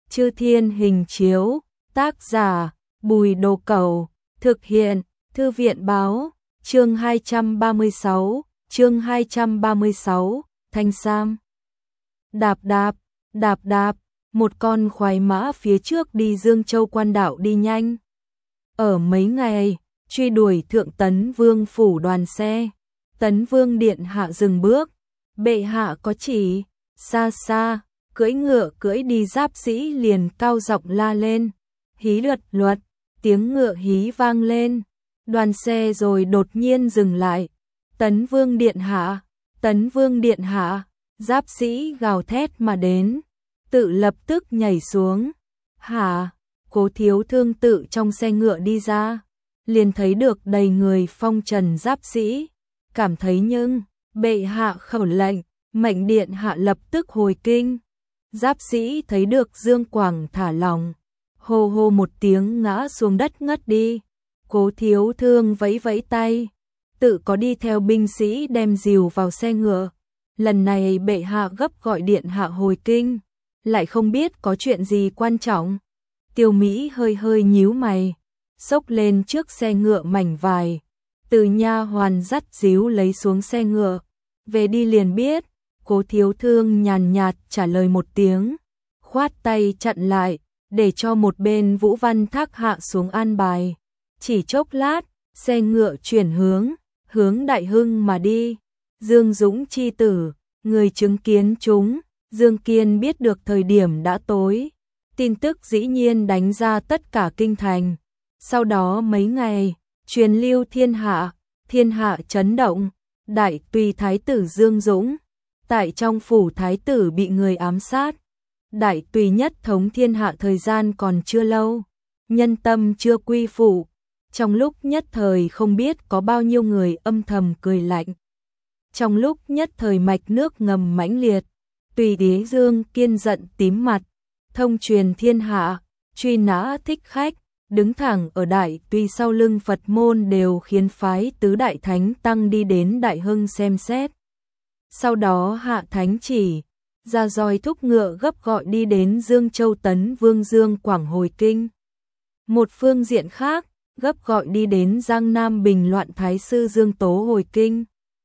Chư Thiên Hình Chiếu, tác giả Bùi Đồ Cẩu, thực hiện Thư viện Báo, chương 236, Thanh Sam. Đạp đạp, một con khoái mã phía trước đi Dương Châu quan đạo đi nhanh. Ở mấy ngày, truy đuổi thượng Tấn Vương phủ đoàn xe, Tấn Vương điện hạ dừng bước, bệ hạ có chỉ, xa xa, cưỡi ngựa cưỡi đi giáp sĩ liền cao giọng la lên, hí luật, tiếng ngựa hí vang lên, đoàn xe rồi đột nhiên dừng lại, Tấn Vương điện hạ, giáp sĩ gào thét mà đến, tự lập tức nhảy xuống, hả, Cố Thiếu Thương tự trong xe ngựa đi ra, liền thấy được đầy người phong trần giáp sĩ, cảm thấy nhưng, bệ hạ khẩu lệnh, mệnh điện hạ lập tức hồi kinh. Giáp sĩ thấy được Dương Quảng thả lòng, hô hô một tiếng ngã xuống đất ngất đi. Cố Thiếu Thương vẫy vẫy tay, tự có đi theo binh sĩ đem dìu vào xe ngựa. Lần này bệ hạ gấp gọi điện hạ hồi kinh, lại không biết có chuyện gì quan trọng. Tiêu Mỹ hơi nhíu mày, xốc lên trước xe ngựa mảnh vải, từ nha hoàn dắt díu lấy xuống xe ngựa, về đi liền biết. Cố Thiếu Thương nhàn nhạt trả lời một tiếng, khoát tay chặn lại, để cho một bên Vũ Văn Thác hạ xuống an bài. Chỉ chốc lát, xe ngựa chuyển hướng Đại Hưng mà đi. Dương Dũng chi tử, người chứng kiến chúng, Dương Kiên biết được thời điểm đã tối. Tin tức dĩ nhiên đánh ra tất cả kinh thành. Sau đó mấy ngày, truyền lưu thiên hạ chấn động, đại tùy thái tử Dương Dũng tại trong phủ thái tử bị người ám sát. Đại tùy nhất thống thiên hạ thời gian còn chưa lâu, nhân tâm chưa quy phụ, trong lúc nhất thời không biết có bao nhiêu người âm thầm cười lạnh. Trong lúc nhất thời mạch nước ngầm mãnh liệt, tùy đế Dương Kiên giận tím mặt, thông truyền thiên hạ, truy nã thích khách, đứng thẳng ở đại tùy sau lưng Phật môn đều khiến phái tứ đại thánh tăng đi đến Đại Hưng xem xét. Sau đó hạ thánh chỉ, ra roi thúc ngựa gấp gọi đi đến Dương Châu Tấn Vương Dương Quảng hồi kinh. Một phương diện khác, gấp gọi đi đến Giang Nam bình loạn Thái sư Dương Tố hồi kinh.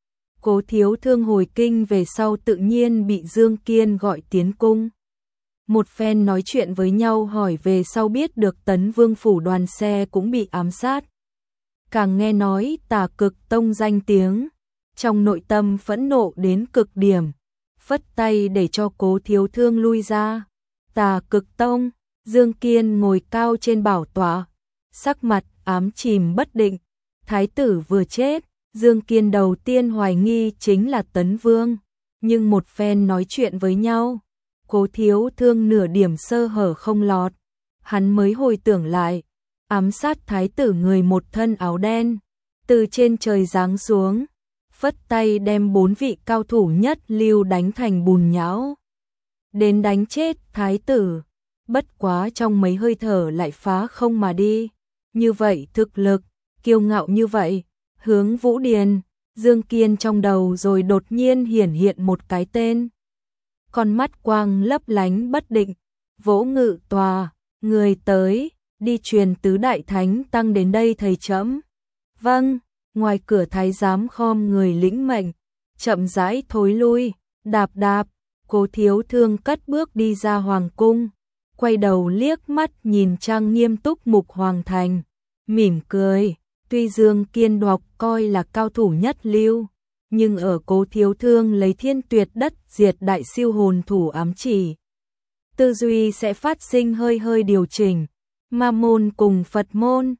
Cố Thiếu Thương hồi kinh về sau tự nhiên bị Dương Kiên gọi tiến cung. Một phen nói chuyện với nhau hỏi về sau biết được Tấn Vương phủ đoàn xe cũng bị ám sát. Càng nghe nói Tà Cực Tông danh tiếng, trong nội tâm phẫn nộ đến cực điểm, phất tay để cho Cố Thiếu Thương lui ra. Tà Cực Tông, Dương Kiên ngồi cao trên bảo tọa, sắc mặt ám chìm bất định. Thái tử vừa chết, Dương Kiên đầu tiên hoài nghi chính là Tấn Vương, nhưng một phen nói chuyện với nhau, Cố Thiếu Thương nửa điểm sơ hở không lọt, hắn mới hồi tưởng lại, ám sát thái tử người một thân áo đen, từ trên trời giáng xuống, phất tay đem 4 vị cao thủ nhất lưu đánh thành bùn nhão, đến đánh chết thái tử, bất quá trong mấy hơi thở lại phá không mà đi. Như vậy thực lực, kiêu ngạo như vậy, hướng Vũ Điền, Dương Kiên trong đầu rồi đột nhiên hiển hiện một cái tên. Con mắt quang lấp lánh bất định, Vỗ Ngự Tòa, người tới, đi truyền tứ đại thánh tăng đến đây thầy trẫm. Vâng. Ngoài cửa thái giám khom người lĩnh mệnh, chậm rãi thối lui, đạp, Cố Thiếu Thương cất bước đi ra hoàng cung, quay đầu liếc mắt nhìn trang nghiêm túc mục hoàng thành, mỉm cười, tuy Dương Kiên đọc coi là cao thủ nhất lưu, nhưng ở Cố Thiếu Thương lấy thiên tuyệt đất diệt đại siêu hồn thủ ám chỉ, tư duy sẽ phát sinh hơi điều chỉnh, ma môn cùng Phật môn,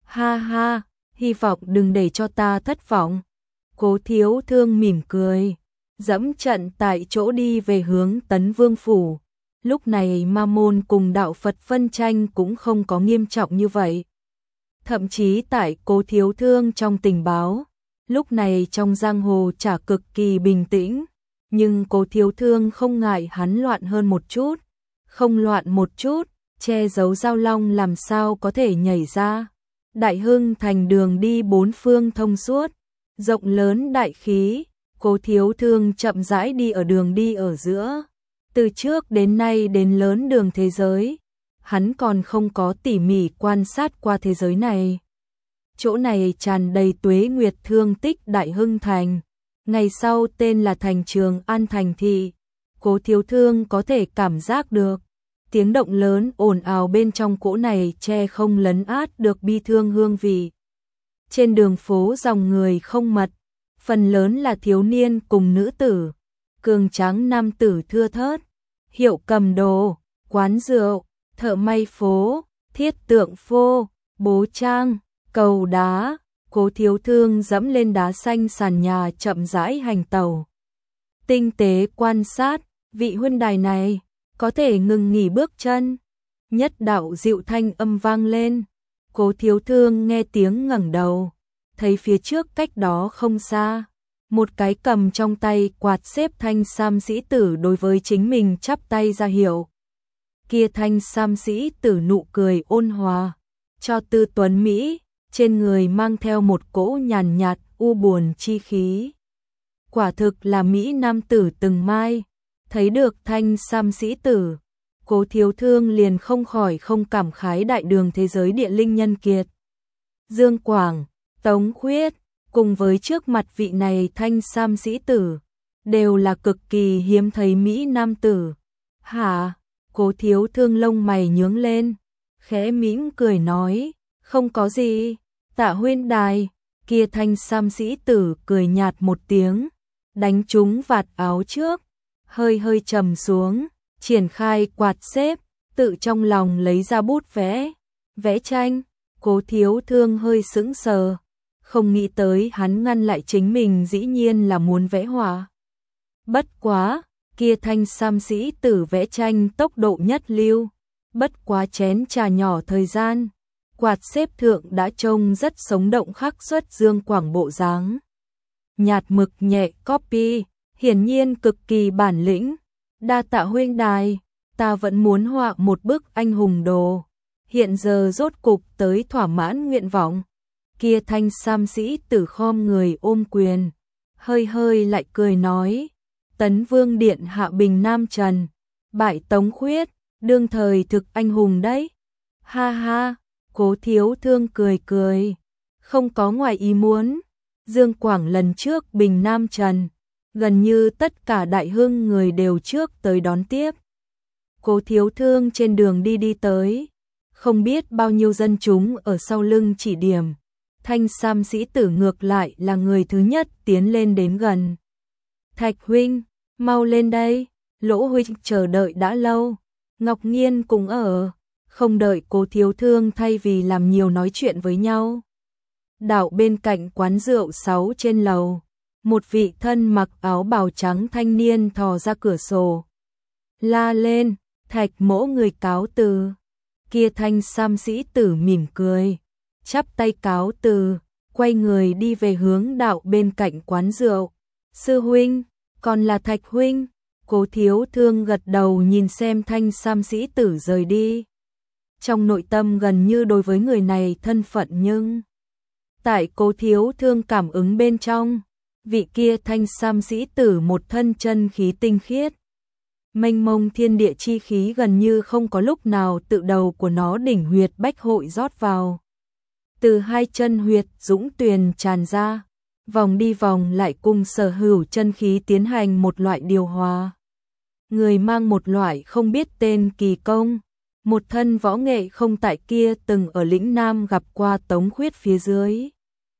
ha, hy vọng đừng để cho ta thất vọng. Cố Thiếu Thương mỉm cười, dẫm trận tại chỗ đi về hướng Tấn Vương phủ. Lúc này ma môn cùng đạo Phật phân tranh cũng không có nghiêm trọng như vậy. Thậm chí tại Cố Thiếu Thương trong tình báo, lúc này trong giang hồ chả cực kỳ bình tĩnh, nhưng Cố Thiếu Thương không ngại hắn loạn hơn một chút, không loạn một chút, che giấu Giao Long làm sao có thể nhảy ra. Đại Hưng thành đường đi bốn phương thông suốt, rộng lớn đại khí, Cố Thiếu Thương chậm rãi đi ở đường đi ở giữa, Từ trước đến nay đến lớn đường thế giới, hắn còn không có tỉ mỉ quan sát qua thế giới này. Chỗ này tràn đầy tuế nguyệt thương tích đại hưng thành, ngày sau tên là thành Trường An thành thị. Cố Thiếu Thương có thể cảm giác được, tiếng động lớn ồn ào bên trong cỗ này che không lấn át được bi thương hương vị. Trên đường phố dòng người không mật, phần lớn là thiếu niên cùng nữ tử, cường tráng nam tử thưa thớt, hiệu cầm đồ, quán rượu, thợ may phố, thiết tượng phô, bố trang, cầu đá. Cố Thiếu Thương dẫm lên đá xanh sàn nhà chậm rãi hành tẩu. Tinh tế quan sát, vị huynh đài này, có thể ngừng nghỉ bước chân. Nhất đạo dịu thanh âm vang lên. Cố Thiếu Thương nghe tiếng ngẩng đầu, thấy phía trước cách đó không xa, một cái cầm trong tay quạt xếp thanh sam sĩ tử đối với chính mình chắp tay ra hiệu. Kia thanh sam sĩ tử nụ cười ôn hòa, cho tư tuấn Mỹ, trên người mang theo một cỗ nhàn nhạt u buồn chi khí. Quả thực là Mỹ nam tử từng mai, thấy được thanh sam sĩ tử, Cố Thiếu Thương liền không khỏi không cảm khái đại đường thế giới địa linh nhân kiệt. Dương Quảng, Tống Khuyết, cùng với trước mặt vị này thanh sam sĩ tử, đều là cực kỳ hiếm thấy Mỹ nam tử. Hả? Cố Thiếu Thương lông mày nhướng lên, khẽ mỉm cười nói, không có gì, Tạ huynh đài. Kia thanh sam sĩ tử cười nhạt một tiếng, đánh trúng vạt áo trước, hơi hơi trầm xuống, triển khai quạt xếp, tự trong lòng lấy ra bút vẽ tranh. Cố Thiếu Thương hơi sững sờ, không nghĩ tới hắn ngăn lại chính mình dĩ nhiên là muốn vẽ họa. Bất quá, kia thanh sam sĩ tử vẽ tranh tốc độ nhất lưu, bất quá chén trà nhỏ thời gian, quạt xếp thượng đã trông rất sống động khắc xuất Dương Quảng bộ dáng. Nhạt mực nhẹ copy, hiển nhiên cực kỳ bản lĩnh. Đa tạ huynh đài, ta vẫn muốn họa một bức anh hùng đồ, hiện giờ rốt cục tới thỏa mãn nguyện vọng. Kia thanh sam sĩ tử khom người ôm quyền, hơi hơi lại cười nói, Tấn Vương điện hạ bình Nam Trần, bại Tống Khuyết, đương thời thực anh hùng đấy. Ha ha, Cố Thiếu Thương cười cười, không có ngoài ý muốn. Dương Quảng lần trước bình Nam Trần, gần như tất cả đại hưng người đều trước tới đón tiếp. Cố Thiếu Thương trên đường đi tới, không biết bao nhiêu dân chúng ở sau lưng chỉ điểm. Thanh sam sĩ tử ngược lại là người thứ nhất tiến lên đến gần. Thạch huynh, mau lên đây, Lỗ huynh chờ đợi đã lâu. Ngọc Nghiên cũng ở, không đợi Cố Thiếu Thương thay vì làm nhiều nói chuyện với nhau. Đảo bên cạnh quán rượu 6 trên lầu, một vị thân mặc áo bào trắng thanh niên thò ra cửa sổ. La lên, Thạch mỗ người cáo từ. Kia thanh sam sĩ tử mỉm cười, chắp tay cáo từ, quay người đi về hướng đạo bên cạnh quán rượu. Sư huynh, còn là Thạch huynh. Cố Thiếu Thương gật đầu nhìn xem thanh sam sĩ tử rời đi. Trong nội tâm gần như đối với người này thân phận nhưng tại Cố Thiếu Thương cảm ứng bên trong, vị kia thanh sam sĩ tử một thân chân khí tinh khiết. Mênh mông thiên địa chi khí gần như không có lúc nào tự đầu của nó đỉnh huyệt bách hội rót vào. Từ hai chân huyệt dũng tuyền tràn ra, vòng đi vòng lại cùng sở hữu chân khí tiến hành một loại điều hòa. Người mang một loại không biết tên kỳ công, một thân võ nghệ không tại kia từng ở lĩnh Nam gặp qua Tống Khuyết phía dưới.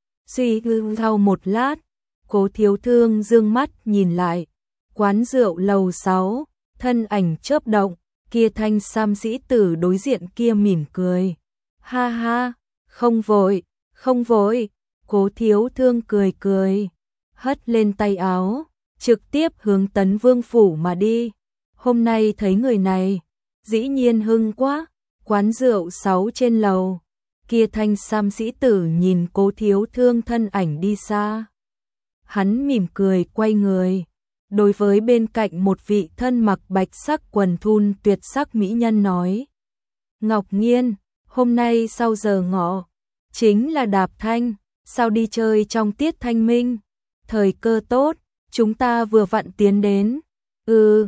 Suy ngẫm sau một lát, Cố Thiếu Thương dương mắt nhìn lại, quán rượu lầu 6, thân ảnh chớp động, kia thanh sam sĩ tử đối diện kia mỉm cười. Ha ha, không vội, không vội. Cố Thiếu Thương cười cười, hất lên tay áo, trực tiếp hướng Tấn Vương phủ mà đi. Hôm nay thấy người này, dĩ nhiên hưng quá. Quán rượu 6 trên lầu, kia thanh sam sĩ tử nhìn Cố Thiếu Thương thân ảnh đi xa. Hắn mỉm cười quay người, đối với bên cạnh một vị thân mặc bạch sắc quần thun tuyệt sắc mỹ nhân nói. Ngọc Nghiên, hôm nay sau giờ ngọ, chính là đạp thanh, sao đi chơi trong tiết thanh minh, thời cơ tốt, chúng ta vừa vặn tiến đến.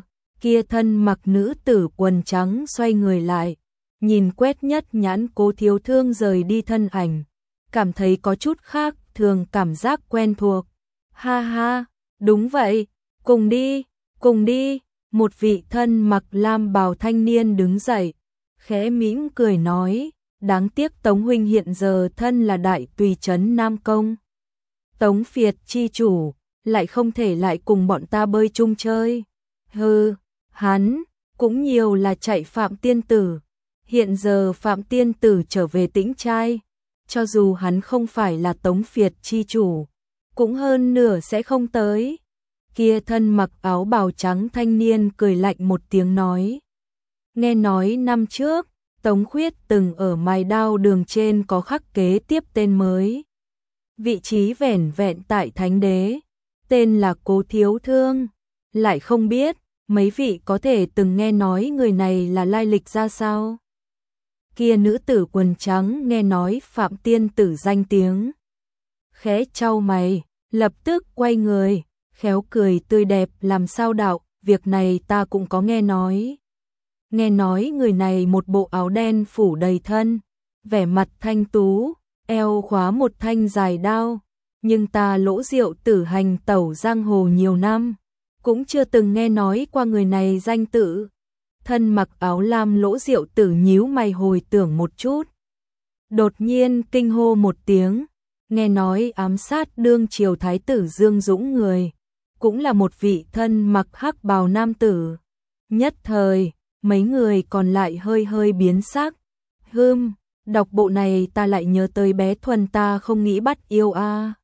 Kia thân mặc nữ tử quần trắng xoay người lại, nhìn quét nhất nhãn Cố Thiếu Thương rời đi thân ảnh, cảm thấy có chút khác thường, cảm giác quen thuộc. Ha ha, đúng vậy, cùng đi, một vị thân mặc lam bào thanh niên đứng dậy, khẽ mỉm cười nói, đáng tiếc Tống huynh hiện giờ thân là đại tùy trấn Nam Công, Tống Phiệt chi chủ, lại không thể lại cùng bọn ta bơi chung chơi. Hừ, hắn cũng nhiều là chạy Phạm Tiên Tử, hiện giờ Phạm Tiên Tử trở về Tĩnh Trai, cho dù hắn không phải là Tống Phiệt chi chủ, cũng hơn nửa sẽ không tới. Kia thân mặc áo bào trắng thanh niên cười lạnh một tiếng nói, nghe nói năm trước Tống Khuyết từng ở Mài Đao đường trên có khắc kế tiếp tên mới, vị trí vẻn vẹn tại Thánh Đế, tên là Cố Thiếu Thương, lại không biết mấy vị có thể từng nghe nói người này là lai lịch ra sao. Kia nữ tử quần trắng nghe nói Phạm Tiên Tử danh tiếng, khẽ chau mày, lập tức quay người, khéo cười tươi đẹp, làm sao đạo, việc này ta cũng có nghe nói. Nghe nói người này một bộ áo đen phủ đầy thân, vẻ mặt thanh tú, eo khóa một thanh dài đao, nhưng ta Lỗ Diệu Tử hành tẩu giang hồ nhiều năm, cũng chưa từng nghe nói qua người này danh tự. Thân mặc áo lam Lỗ Diệu Tử nhíu mày hồi tưởng một chút, đột nhiên kinh hô một tiếng, nghe nói ám sát đương triều thái tử Dương Dũng người, cũng là một vị thân mặc hắc bào nam tử. Nhất thời, mấy người còn lại hơi hơi biến sắc. Đọc bộ này ta lại nhớ tới bé Thuần ta không nghĩ bắt yêu a.